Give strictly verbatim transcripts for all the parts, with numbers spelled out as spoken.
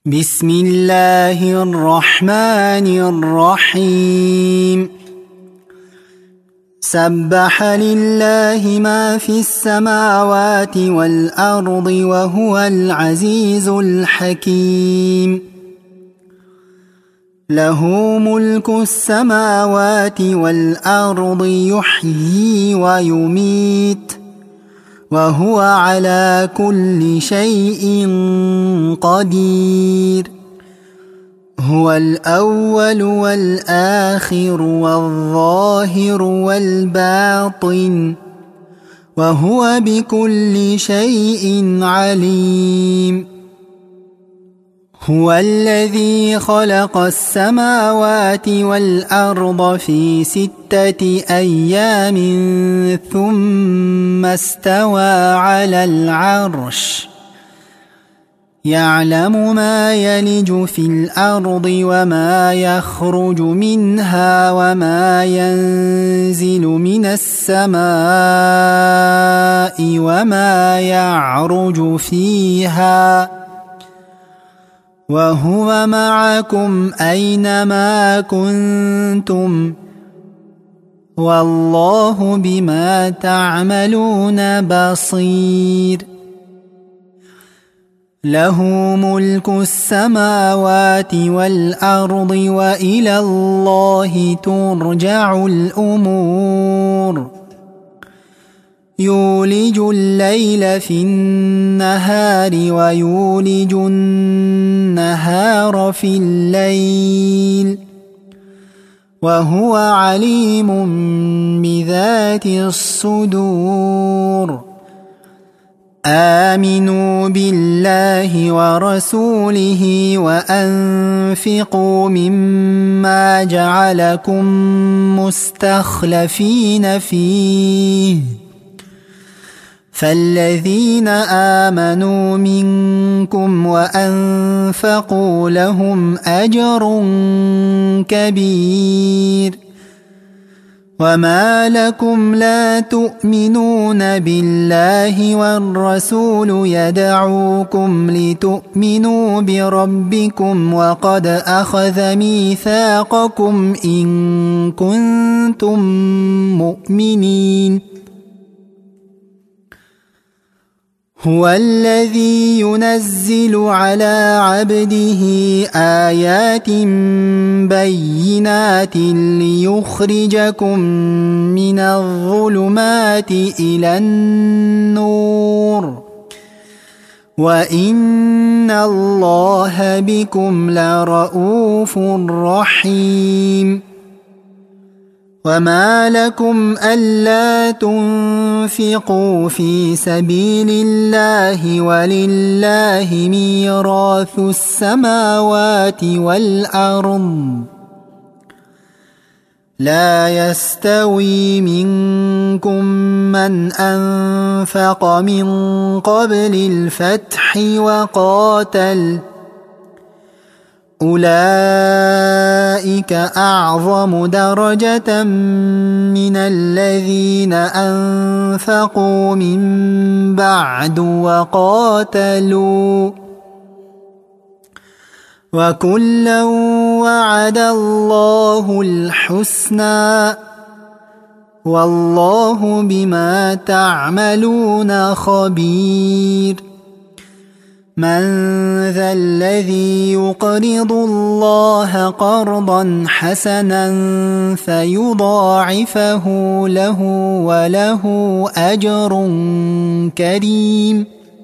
بسم الله الرحمن الرحيم سبح لله ما في السماوات والأرض وهو العزيز الحكيم له ملك السماوات والأرض يحيي ويميت وهو على كل شيء قدير هو الأول والآخر والظاهر والباطن وهو بكل شيء عليم هو الذي خلق السماوات والأرض في ستة أيام ثم استوى على العرش يعلم ما يلج في الأرض وما يخرج منها وما ينزل من السماء وما يعرج فيها وهو معكم أينما كنتم والله بما تعملون بصير له ملك السماوات والأرض وإلى الله ترجع الأمور يولج الليل في النهار ويولج النهار في الليل وهو عليم بذات الصدور آمنوا بالله ورسوله وأنفقوا مما جعلكم مستخلفين فيه فالذين آمنوا منكم وأنفقوا لهم أجر كبير وما لكم لا تؤمنون بالله والرسول يدعوكم لتؤمنوا بربكم وقد أخذ ميثاقكم إن كنتم مؤمنين هو الذي ينزل على عبده آيات بينات ليخرجكم من الظلمات إلى النور وإن الله بكم لرءوف رحيم وما لكم ألا تنفقوا في سبيل الله ولله ميراث السماوات والأرض لا يستوي منكم من أنفق من قبل الفتح وقاتل أولئك أعظم درجة من الذين أنفقوا من بعد وقاتلوا وكلا وعد الله الحسنى والله بما تعملون خبير من ذا الذي يقرض الله قرضا حسنا فيضاعفه له وله أجر كريم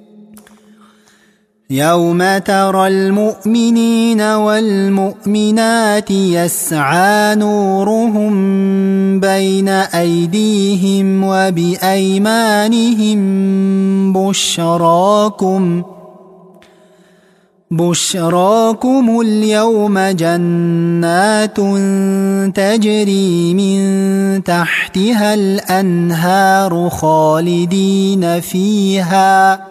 يوم ترى المؤمنين والمؤمنات يسعى نورهم بين أيديهم وبأيمانهم بشراكم بشراكم اليوم جنات تجري من تحتها الأنهار خالدين فيها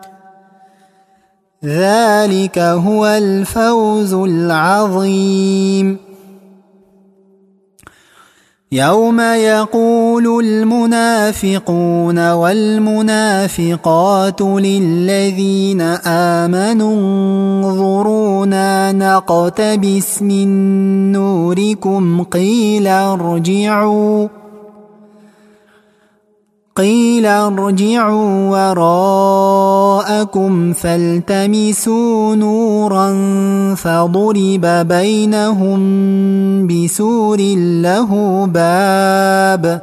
ذلك هو الفوز العظيم يوم يقول المنافقون والمنافقات للذين آمنوا انظرونا نقتبس من نوركم قيل ارجعوا قيل ارجعوا وراءكم فالتمسوا نورا فضرب بينهم بسور له باب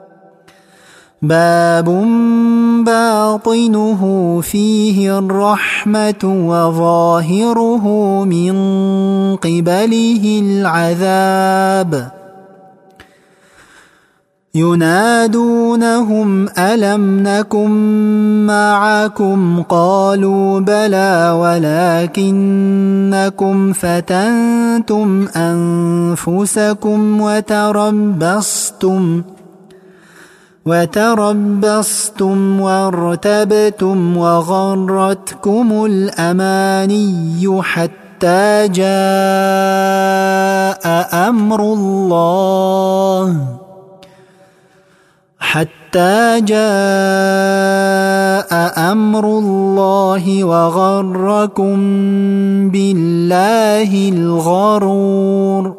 باب باطنه فيه الرحمة وظاهره من قبله العذاب ينادونهم ألم نكن معكم قالوا بلى ولكنكم فتنتم أنفسكم وتربصتم وتربصتم وارتبتم وغرتكم الأماني حتى جاء أمر الله حتى جاء أمر الله وغركم بالله الغرور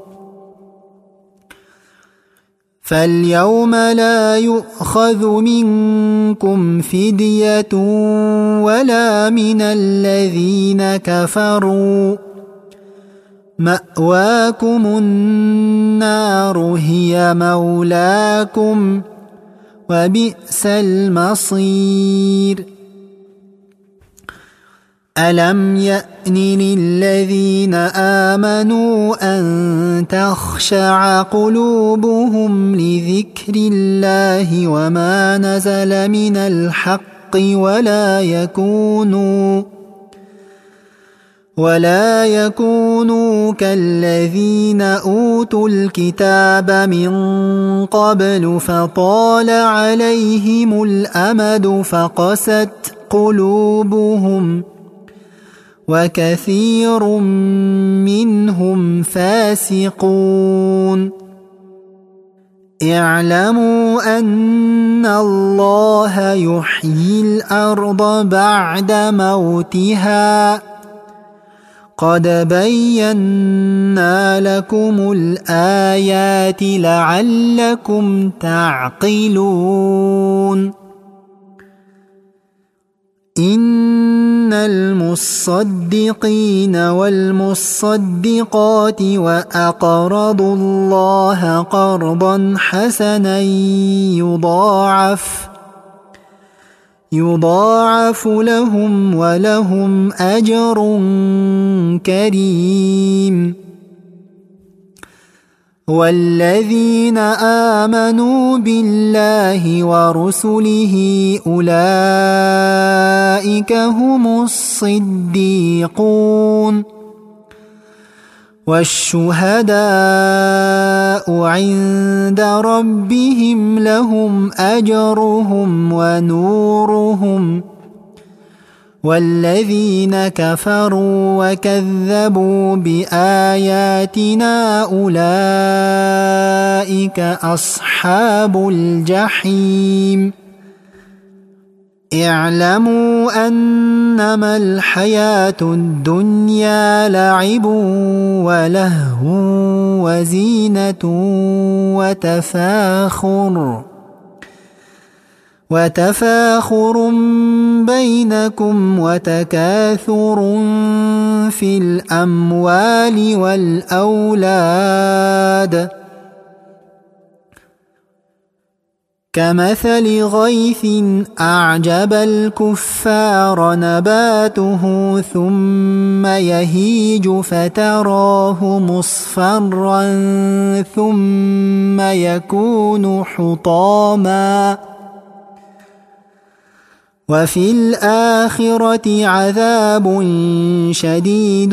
فاليوم لا يؤخذ منكم فدية ولا من الذين كفروا مأواكم النار هي مولاكم وبئس المصير ألم يأن للذين آمنوا أن تخشع قلوبهم لذكر الله وما نزل من الحق ولا يكونوا ولا يكونوا كالذين أوتوا الكتاب من قبل فطال عليهم الأمد فقست قلوبهم وكثير منهم فاسقون اعلموا أن الله يحيي الأرض بعد موتها قد بينا لكم الآيات لعلكم تعقلون إن المصدقين والمصدقات وأقرضوا الله قرضا حسنا يضاعف يضاعف لهم ولهم أجر كريم والذين آمنوا بالله ورسله أولئك هم الصديقون والشهداء عند ربهم لهم أجرهم ونورهم والذين كفروا وكذبوا بآياتنا أولئك أصحاب الجحيم اعلموا أنما الحياة الدنيا لعب ولهو وزينة وتفاخر وتفاخر بينكم وتكاثر في الأموال والأولاد كمثل غيث أعجب الكفار نباته ثم يهيج فتراه مصفرا ثم يكون حطاما وفي الآخرة عذاب شديد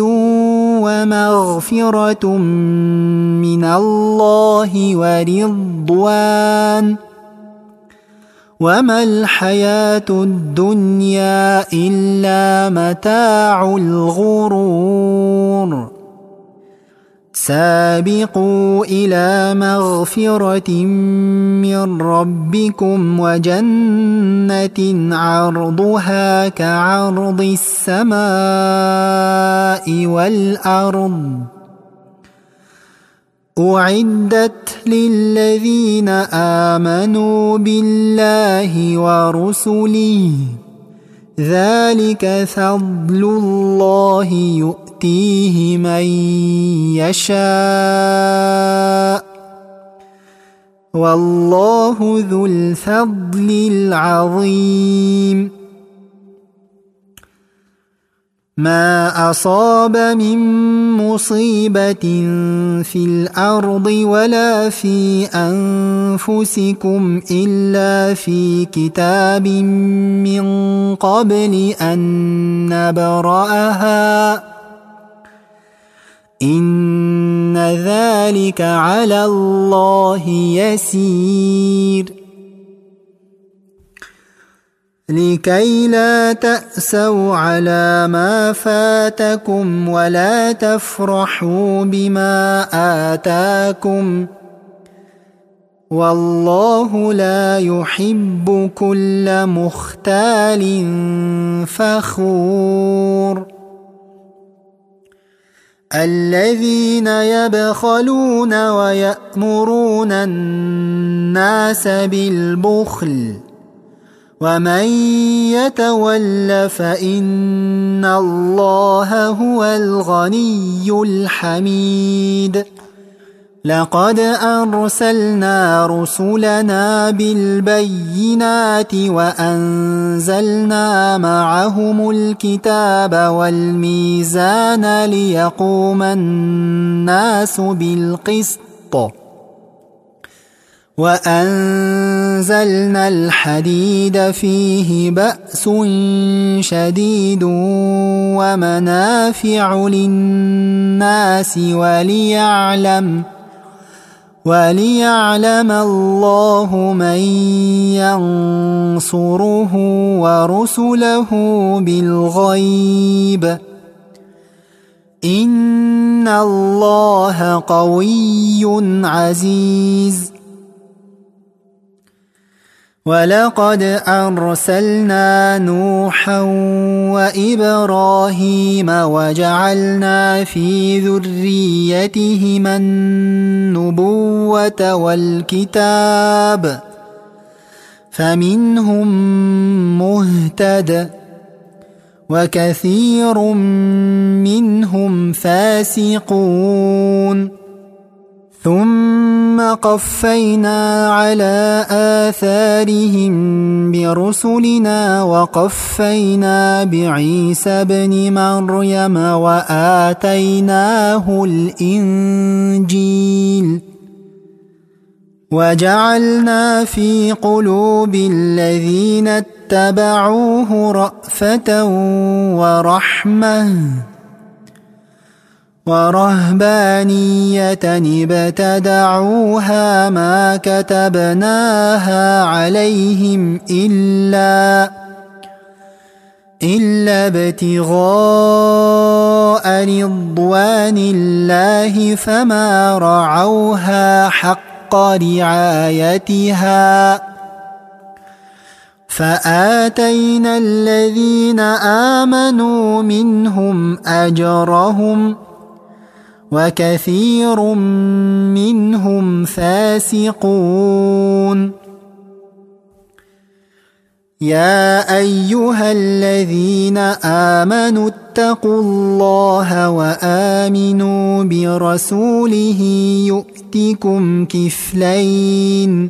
ومغفرة من الله ورضوان وما الحياة الدنيا إلا متاع الغرور سابقوا إلى مغفرة من ربكم وجنة عرضها كعرض السماء والأرض أعدت للذين آمنوا بالله ورسله ذلك فضل الله يؤتيه من يشاء والله ذو الفضل العظيم ما أصاب من مصيبة في الأرض ولا في أنفسكم إلا في كتاب من قبل أن نبرأها إن ذلك على الله يسير لكي لا تأسوا على ما فاتكم ولا تفرحوا بما آتاكم والله لا يحب كل مختال فخور الذين يبخلون ويأمرون الناس بالبخل ومن يتول فإن الله هو الغني الحميد لقد أرسلنا رسلنا بالبينات وأنزلنا معهم الكتاب والميزان ليقوم الناس بالقسط وأنزلنا الحديد فيه بأس شديد ومنافع للناس وليعلم وليعلم الله من ينصره ورسله بالغيب إن الله قوي عزيز ولقد أرسلنا نوحا وإبراهيم وجعلنا في ذريتهما النبوة والكتاب فمنهم مهتد وكثير منهم فاسقون ثم قفينا على آثارهم برسلنا وقفينا بعيسى ابن مريم وآتيناه الإنجيل وجعلنا في قلوب الذين اتبعوه رأفة ورحمة ورهبانية ابتدعوها ما كتبناها عليهم إلا إلا ابتغاء رضوان الله فما رعوها حق رعايتها فآتينا الذين آمنوا منهم أجرهم وكثير منهم فاسقون يا أيها الذين آمنوا اتقوا الله وآمنوا برسوله يؤتكم كفلين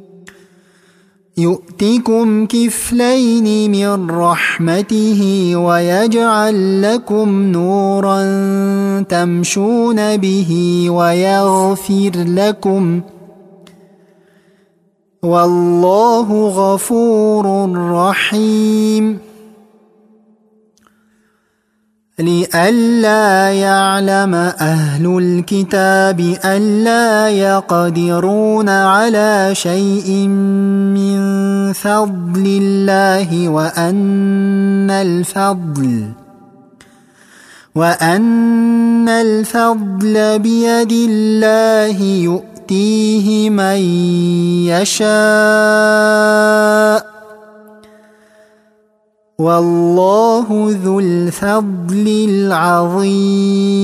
يؤتكم كفلين من رحمته ويجعل لكم نورا تمشون به ويغفر لكم والله غفور رحيم لئلا يعلم أهل الكتاب ألا يقدرون على شيء من فضل الله وأن الفضل وأن الفضل بيد الله يؤتيه من يشاء والله ذو الفضل العظيم.